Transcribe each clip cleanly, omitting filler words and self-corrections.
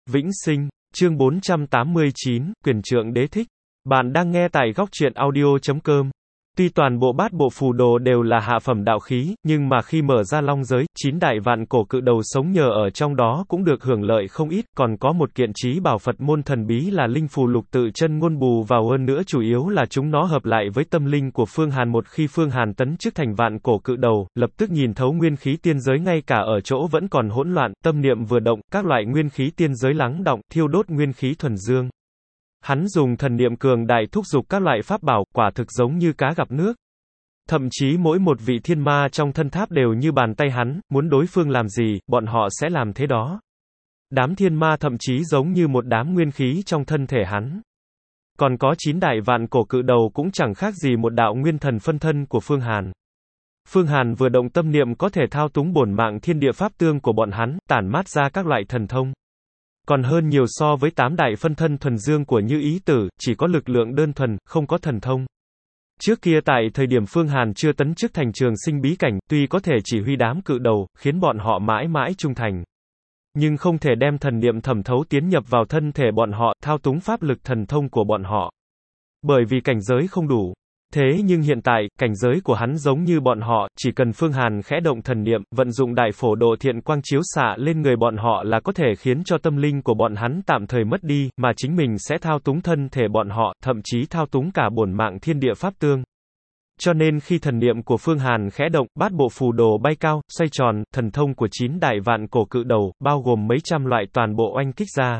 Vĩnh sinh, chương 489, quyền trượng đế thích. Bạn đang nghe tại góc truyện audio.com. Tuy toàn bộ bát bộ phù đồ đều là hạ phẩm đạo khí, nhưng mà khi mở ra long giới, 9 đại vạn cổ cự đầu sống nhờ ở trong đó cũng được hưởng lợi không ít, còn có một kiện trí bảo Phật môn thần bí là linh phù lục tự chân ngôn bù vào, hơn nữa chủ yếu là chúng nó hợp lại với tâm linh của Phương Hàn. Một khi Phương Hàn tấn chức thành vạn cổ cự đầu, lập tức nhìn thấu nguyên khí tiên giới, ngay cả ở chỗ vẫn còn hỗn loạn, tâm niệm vừa động, các loại nguyên khí tiên giới lắng động, thiêu đốt nguyên khí thuần dương. Hắn dùng thần niệm cường đại thúc giục các loại pháp bảo, quả thực giống như cá gặp nước. Thậm chí mỗi một vị thiên ma trong thân tháp đều như bàn tay hắn, muốn đối phương làm gì, bọn họ sẽ làm thế đó. Đám thiên ma thậm chí giống như một đám nguyên khí trong thân thể hắn. Còn có 9 đại vạn cổ cự đầu cũng chẳng khác gì một đạo nguyên thần phân thân của Phương Hàn. Phương Hàn vừa động tâm niệm có thể thao túng bổn mạng thiên địa pháp tương của bọn hắn, tản mát ra các loại thần thông. Còn hơn nhiều so với 8 đại phân thân thuần dương của Như Ý Tử, chỉ có lực lượng đơn thuần, không có thần thông. Trước kia tại thời điểm Phương Hàn chưa tấn chức thành trường sinh bí cảnh, tuy có thể chỉ huy đám cự đầu, khiến bọn họ mãi mãi trung thành, nhưng không thể đem thần niệm thẩm thấu tiến nhập vào thân thể bọn họ, thao túng pháp lực thần thông của bọn họ. Bởi vì cảnh giới không đủ. Thế nhưng hiện tại, cảnh giới của hắn giống như bọn họ, chỉ cần Phương Hàn khẽ động thần niệm, vận dụng đại phổ độ thiện quang chiếu xạ lên người bọn họ là có thể khiến cho tâm linh của bọn hắn tạm thời mất đi, mà chính mình sẽ thao túng thân thể bọn họ, thậm chí thao túng cả bổn mạng thiên địa pháp tương. Cho nên khi thần niệm của Phương Hàn khẽ động, bát bộ phù đồ bay cao, xoay tròn, thần thông của 9 đại vạn cổ cự đầu, bao gồm mấy trăm loại toàn bộ oanh kích ra.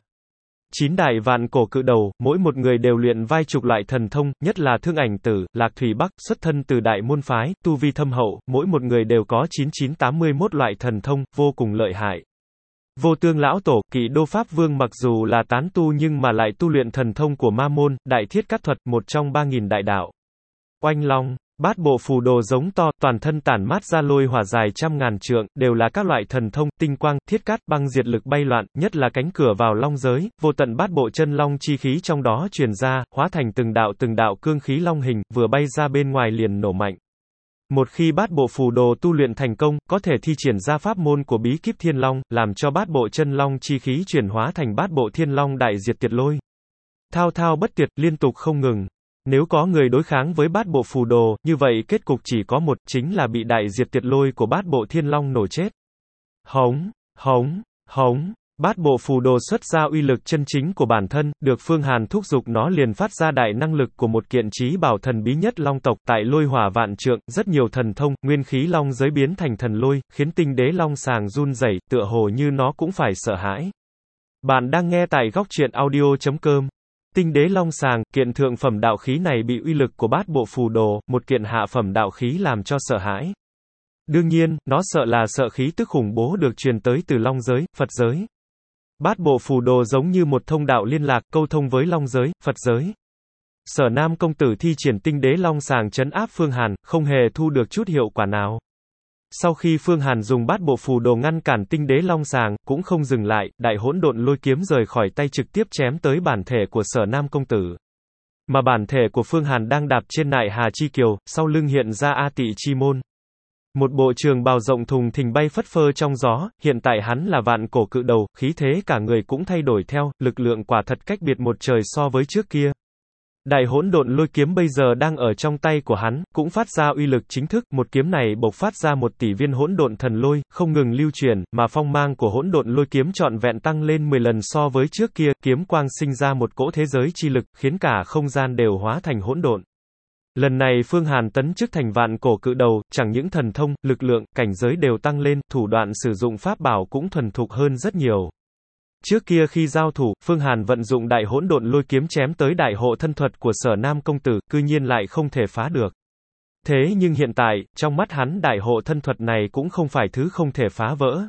9 đại vạn cổ cự đầu, mỗi một người đều luyện vài chục loại thần thông, nhất là Thương Ảnh Tử, Lạc Thủy Bắc, xuất thân từ đại môn phái, tu vi thâm hậu, mỗi một người đều có 9981 loại thần thông, vô cùng lợi hại. Vô Tương Lão Tổ, Kỵ Đô Pháp Vương mặc dù là tán tu nhưng mà lại tu luyện thần thông của Ma Môn, Đại Thiết Cát Thuật, một trong 3000 đại đạo. Oanh Long, bát bộ phù đồ giống to, toàn thân tản mát ra lôi hỏa dài trăm ngàn trượng, đều là các loại thần thông, tinh quang, thiết cát, băng diệt lực bay loạn, nhất là cánh cửa vào long giới, vô tận bát bộ chân long chi khí trong đó truyền ra, hóa thành từng đạo cương khí long hình, vừa bay ra bên ngoài liền nổ mạnh. Một khi bát bộ phù đồ tu luyện thành công, có thể thi triển ra pháp môn của bí kíp thiên long, làm cho bát bộ chân long chi khí chuyển hóa thành bát bộ thiên long đại diệt tiệt lôi. Thao thao bất tuyệt, liên tục không ngừng. Nếu có người đối kháng với bát bộ phù đồ, như vậy kết cục chỉ có một, chính là bị đại diệt tiệt lôi của bát bộ thiên long nổ chết. Hống, hống, hống, bát bộ phù đồ xuất ra uy lực chân chính của bản thân, được Phương Hàn thúc giục nó liền phát ra đại năng lực của một kiện trí bảo thần bí nhất long tộc, tại lôi hỏa vạn trượng, rất nhiều thần thông, nguyên khí long giới biến thành thần lôi, khiến tinh đế long sàng run rẩy, tựa hồ như nó cũng phải sợ hãi. Bạn đang nghe tại góc truyện audio.com. Tinh đế long sàng, kiện thượng phẩm đạo khí này bị uy lực của bát bộ phù đồ, một kiện hạ phẩm đạo khí làm cho sợ hãi. Đương nhiên, nó sợ là sợ khí tức khủng bố được truyền tới từ long giới, Phật giới. Bát bộ phù đồ giống như một thông đạo liên lạc, câu thông với long giới, Phật giới. Sở Nam công tử thi triển tinh đế long sàng trấn áp Phương Hàn, không hề thu được chút hiệu quả nào. Sau khi Phương Hàn dùng bát bộ phù đồ ngăn cản tinh đế long sàng, cũng không dừng lại, đại hỗn độn lôi kiếm rời khỏi tay trực tiếp chém tới bản thể của Sở Nam công tử. Mà bản thể của Phương Hàn đang đạp trên nại hà chi kiều, sau lưng hiện ra A Tị chi môn. Một bộ trường bào rộng thùng thình bay phất phơ trong gió, hiện tại hắn là vạn cổ cự đầu, khí thế cả người cũng thay đổi theo, lực lượng quả thật cách biệt một trời so với trước kia. Đại hỗn độn lôi kiếm bây giờ đang ở trong tay của hắn, cũng phát ra uy lực chính thức, một kiếm này bộc phát ra 1 tỷ viên hỗn độn thần lôi, không ngừng lưu truyền, mà phong mang của hỗn độn lôi kiếm trọn vẹn tăng lên 10 lần so với trước kia, kiếm quang sinh ra một cỗ thế giới chi lực, khiến cả không gian đều hóa thành hỗn độn. Lần này Phương Hàn tấn chức thành vạn cổ cự đầu, chẳng những thần thông, lực lượng, cảnh giới đều tăng lên, thủ đoạn sử dụng pháp bảo cũng thuần thục hơn rất nhiều. Trước kia khi giao thủ, Phương Hàn vận dụng đại hỗn độn lôi kiếm chém tới đại hộ thân thuật của Sở Nam công tử, cư nhiên lại không thể phá được. Thế nhưng hiện tại, trong mắt hắn đại hộ thân thuật này cũng không phải thứ không thể phá vỡ.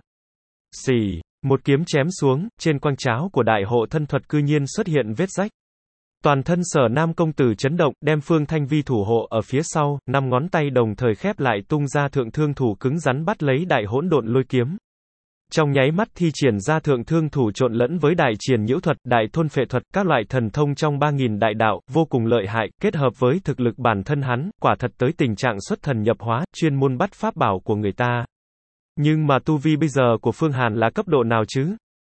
Xì, một kiếm chém xuống, trên quang cháo của đại hộ thân thuật cư nhiên xuất hiện vết rách. Toàn thân Sở Nam công tử chấn động, đem Phương Thanh Vi thủ hộ ở phía sau, 5 ngón tay đồng thời khép lại tung ra thượng thương thủ cứng rắn bắt lấy đại hỗn độn lôi kiếm. Trong nháy mắt thi triển ra thượng thương thủ trộn lẫn với đại triền nhiễu thuật, đại thôn phệ thuật, các loại thần thông trong 3000 đại đạo, vô cùng lợi hại, kết hợp với thực lực bản thân hắn, quả thật tới tình trạng xuất thần nhập hóa, chuyên môn bắt pháp bảo của người ta. Nhưng mà tu vi bây giờ của Phương Hàn là cấp độ nào chứ?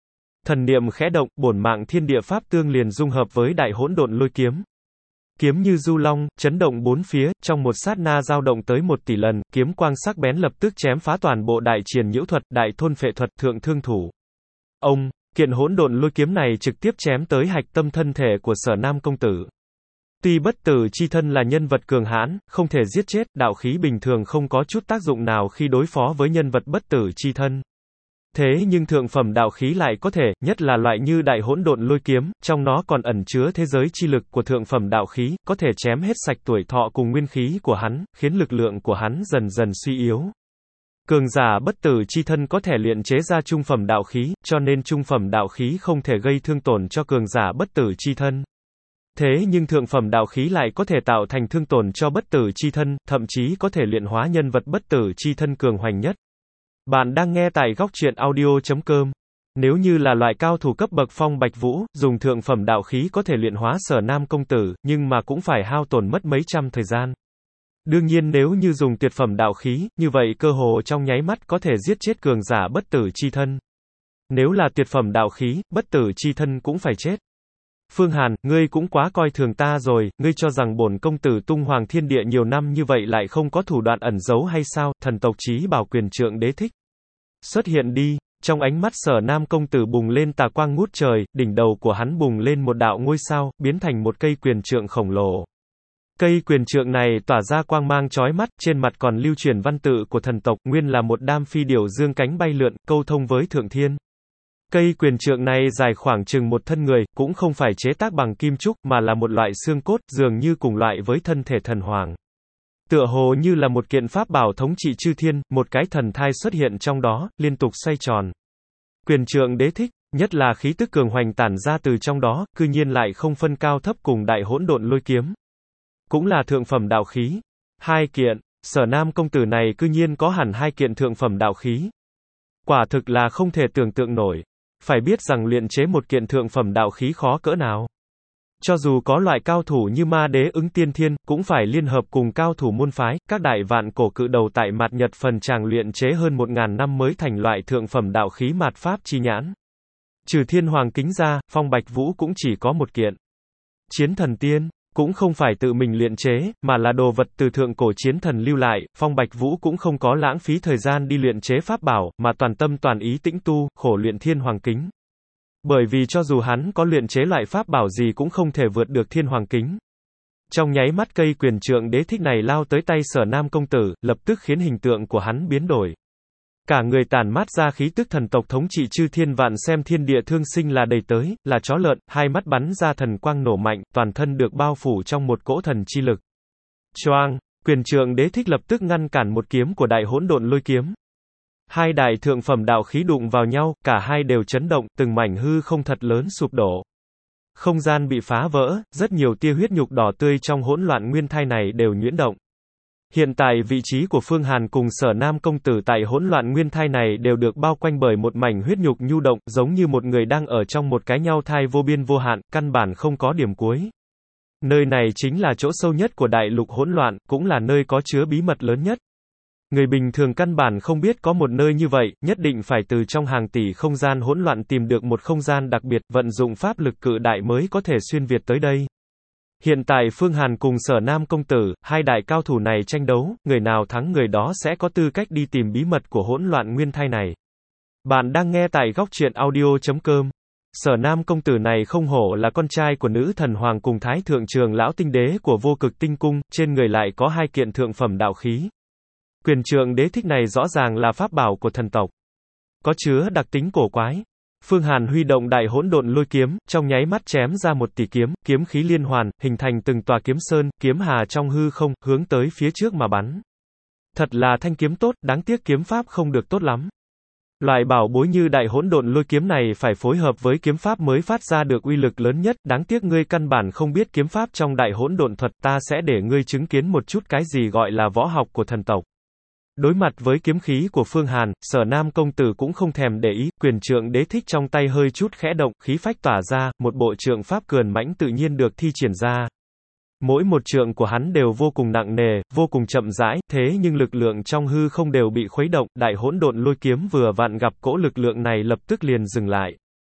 Thần niệm khẽ động, bổn mạng thiên địa pháp tương liền dung hợp với đại hỗn độn lôi kiếm. Kiếm như du long, chấn động bốn phía, trong một sát na dao động tới 1 tỷ lần, kiếm quang sắc bén lập tức chém phá toàn bộ đại triền nhiễu thuật, đại thôn phệ thuật, thượng thương thủ. Ông, kiện hỗn độn lôi kiếm này trực tiếp chém tới hạch tâm thân thể của Sở Nam công tử. Tuy bất tử chi thân là nhân vật cường hãn, không thể giết chết, đạo khí bình thường không có chút tác dụng nào khi đối phó với nhân vật bất tử chi thân. Thế nhưng thượng phẩm đạo khí lại có thể, nhất là loại như đại hỗn độn lôi kiếm, trong nó còn ẩn chứa thế giới chi lực của thượng phẩm đạo khí, có thể chém hết sạch tuổi thọ cùng nguyên khí của hắn, khiến lực lượng của hắn dần dần suy yếu. Cường giả bất tử chi thân có thể luyện chế ra trung phẩm đạo khí, cho nên trung phẩm đạo khí không thể gây thương tổn cho cường giả bất tử chi thân. Thế nhưng thượng phẩm đạo khí lại có thể tạo thành thương tổn cho bất tử chi thân, thậm chí có thể luyện hóa nhân vật bất tử chi thân cường hoành nhất. Bạn đang nghe tại góc truyện audio.com. Nếu như là loại cao thủ cấp bậc Phong Bạch Vũ, dùng thượng phẩm đạo khí có thể luyện hóa Sở Nam công tử, nhưng mà cũng phải hao tổn mất mấy trăm thời gian. Đương nhiên nếu như dùng tuyệt phẩm đạo khí, như vậy cơ hồ trong nháy mắt có thể giết chết cường giả bất tử chi thân. Nếu là tuyệt phẩm đạo khí, bất tử chi thân cũng phải chết. Phương Hàn, ngươi cũng quá coi thường ta rồi, ngươi cho rằng bổn công tử tung hoàng thiên địa nhiều năm như vậy lại không có thủ đoạn ẩn giấu hay sao? Thần tộc Chí Bảo Quyền Trượng Đế thích. Xuất hiện đi, trong ánh mắt Sở Nam công tử bùng lên tà quang ngút trời, đỉnh đầu của hắn bùng lên một đạo ngôi sao, biến thành một cây quyền trượng khổng lồ. Cây quyền trượng này tỏa ra quang mang chói mắt, trên mặt còn lưu truyền văn tự của thần tộc, nguyên là một đam phi điểu dương cánh bay lượn, câu thông với thượng thiên. Cây quyền trượng này dài khoảng chừng một thân người, cũng không phải chế tác bằng kim trúc, mà là một loại xương cốt, dường như cùng loại với thân thể thần hoàng. Tựa hồ như là một kiện pháp bảo thống trị chư thiên, một cái thần thai xuất hiện trong đó, liên tục xoay tròn. Quyền trượng đế thích, nhất là khí tức cường hoành tản ra từ trong đó, cư nhiên lại không phân cao thấp cùng đại hỗn độn lôi kiếm. Cũng là thượng phẩm đạo khí. 2 kiện, Sở Nam công tử này cư nhiên có hẳn 2 kiện thượng phẩm đạo khí. Quả thực là không thể tưởng tượng nổi. Phải biết rằng luyện chế một kiện thượng phẩm đạo khí khó cỡ nào. Cho dù có loại cao thủ như Ma Đế Ứng Tiên Thiên, cũng phải liên hợp cùng cao thủ môn phái, các đại vạn cổ cự đầu tại Mạt Nhật phần tràng luyện chế hơn 1000 năm mới thành loại thượng phẩm đạo khí Mạt Pháp chi nhãn. Trừ Thiên Hoàng Kính ra, Phong Bạch Vũ cũng chỉ có 1 kiện. Chiến Thần Tiên cũng không phải tự mình luyện chế, mà là đồ vật từ thượng cổ chiến thần lưu lại, Phong Bạch Vũ cũng không có lãng phí thời gian đi luyện chế pháp bảo, mà toàn tâm toàn ý tĩnh tu, khổ luyện Thiên Hoàng Kính. Bởi vì cho dù hắn có luyện chế loại pháp bảo gì cũng không thể vượt được Thiên Hoàng Kính. Trong nháy mắt cây quyền trượng đế thích này lao tới tay Sở Nam công tử, lập tức khiến hình tượng của hắn biến đổi. Cả người tản mát ra khí tức thần tộc thống trị chư thiên vạn xem thiên địa thương sinh là đầy tới, là chó lợn, hai mắt bắn ra thần quang nổ mạnh, toàn thân được bao phủ trong một cỗ thần chi lực. Choang, quyền trượng đế thích lập tức ngăn cản một kiếm của đại hỗn độn lôi kiếm. Hai đại thượng phẩm đạo khí đụng vào nhau, cả hai đều chấn động, từng mảnh hư không thật lớn sụp đổ. Không gian bị phá vỡ, rất nhiều tia huyết nhục đỏ tươi trong hỗn loạn nguyên thai này đều nhuyễn động. Hiện tại vị trí của Phương Hàn cùng Sở Nam công tử tại hỗn loạn nguyên thai này đều được bao quanh bởi một mảnh huyết nhục nhu động, giống như một người đang ở trong một cái nhau thai vô biên vô hạn, căn bản không có điểm cuối. Nơi này chính là chỗ sâu nhất của đại lục hỗn loạn, cũng là nơi có chứa bí mật lớn nhất. Người bình thường căn bản không biết có một nơi như vậy, nhất định phải từ trong hàng tỷ không gian hỗn loạn tìm được một không gian đặc biệt, vận dụng pháp lực cự đại mới có thể xuyên việt tới đây. Hiện tại Phương Hàn cùng Sở Nam công tử, hai đại cao thủ này tranh đấu, người nào thắng người đó sẽ có tư cách đi tìm bí mật của hỗn loạn nguyên thai này. Bạn đang nghe tại góc truyện audio.com. Sở Nam công tử này không hổ là con trai của nữ thần hoàng cùng thái thượng trường lão tinh đế của vô cực tinh cung, trên người lại có 2 kiện thượng phẩm đạo khí. Quyền trượng đế thích này rõ ràng là pháp bảo của thần tộc. Có chứa đặc tính cổ quái. Phương Hàn huy động đại hỗn độn lôi kiếm, trong nháy mắt chém ra 1 tỷ kiếm, kiếm khí liên hoàn, hình thành từng tòa kiếm sơn, kiếm hà trong hư không, hướng tới phía trước mà bắn. Thật là thanh kiếm tốt, đáng tiếc kiếm pháp không được tốt lắm. Loại bảo bối như đại hỗn độn lôi kiếm này phải phối hợp với kiếm pháp mới phát ra được uy lực lớn nhất, đáng tiếc ngươi căn bản không biết kiếm pháp trong đại hỗn độn thuật, ta sẽ để ngươi chứng kiến một chút cái gì gọi là võ học của thần tộc. Đối mặt với kiếm khí của Phương Hàn, Sở Nam công tử cũng không thèm để ý, quyền trượng đế thích trong tay hơi chút khẽ động, khí phách tỏa ra, một bộ trượng pháp cường mãnh tự nhiên được thi triển ra. Mỗi một trượng của hắn đều vô cùng nặng nề, vô cùng chậm rãi, thế nhưng lực lượng trong hư không đều bị khuấy động, đại hỗn độn lôi kiếm vừa vặn gặp cỗ lực lượng này lập tức liền dừng lại.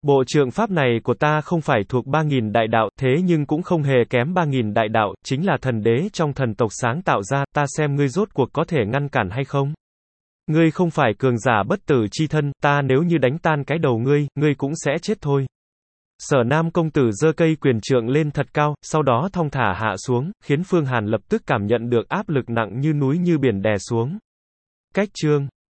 Bộ trượng pháp này của ta không phải thuộc 3.000 đại đạo, thế nhưng cũng không hề kém 3.000 đại đạo, chính là thần đế trong thần tộc sáng tạo ra, ta xem ngươi rốt cuộc có thể ngăn cản hay không. Ngươi không phải cường giả bất tử chi thân, ta nếu như đánh tan cái đầu ngươi cũng sẽ chết thôi. Sở Nam công tử giơ cây quyền trượng lên thật cao, sau đó thong thả hạ xuống, khiến Phương Hàn lập tức cảm nhận được áp lực nặng như núi như biển đè xuống. Cách chương